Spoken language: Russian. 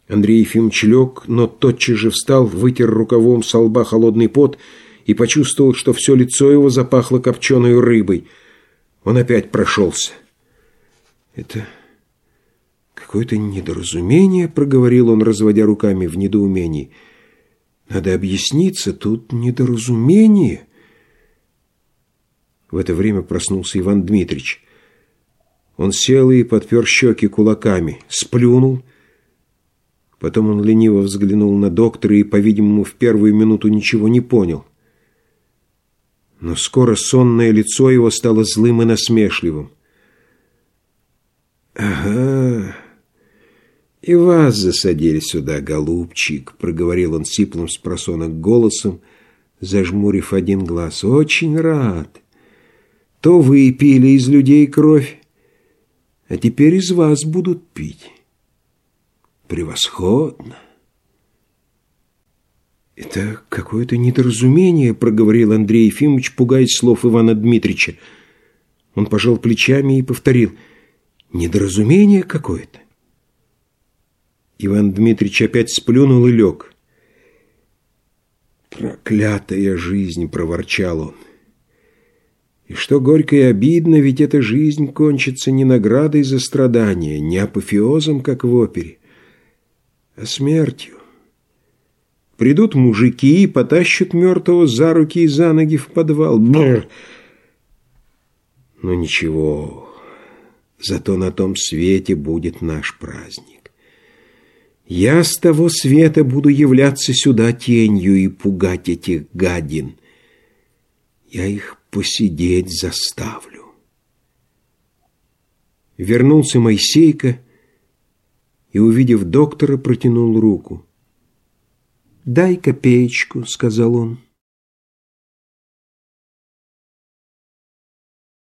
Андрей Ефимович лег, но тотчас же встал, вытер рукавом со лба холодный пот и почувствовал, что все лицо его запахло копченой рыбой. Он опять прошелся. «Это какое-то недоразумение», — проговорил он, разводя руками в недоумении. «Надо объясниться, тут недоразумение». В это время проснулся Иван Дмитрич. Он сел и подпер щеки кулаками, сплюнул. Потом он лениво взглянул на доктора и, по-видимому, в первую минуту ничего не понял. Но скоро сонное лицо его стало злым и насмешливым. «Ага, и вас засадили сюда, голубчик», — проговорил он сиплым спросонок голосом, зажмурив один глаз. «Очень рад. То вы пили из людей кровь, а теперь из вас будут пить. Превосходно!» «Это какое-то недоразумение», — проговорил Андрей Ефимович, пугаясь слов Ивана Дмитрича. Он пожал плечами и повторил: «Недоразумение какое-то». Иван Дмитрич опять сплюнул и лег. «Проклятая жизнь!» — проворчал он. «И что горько и обидно, ведь эта жизнь кончится не наградой за страдания, не апофеозом, как в опере, а смертью. Придут мужики и потащат мертвого за руки и за ноги в подвал. Бррр! Но ничего, зато на том свете будет наш праздник. Я с того света буду являться сюда тенью и пугать этих гадин. Я их посидеть заставлю». Вернулся Моисейка и, увидев доктора, протянул руку. «Дай копеечку», — сказал он.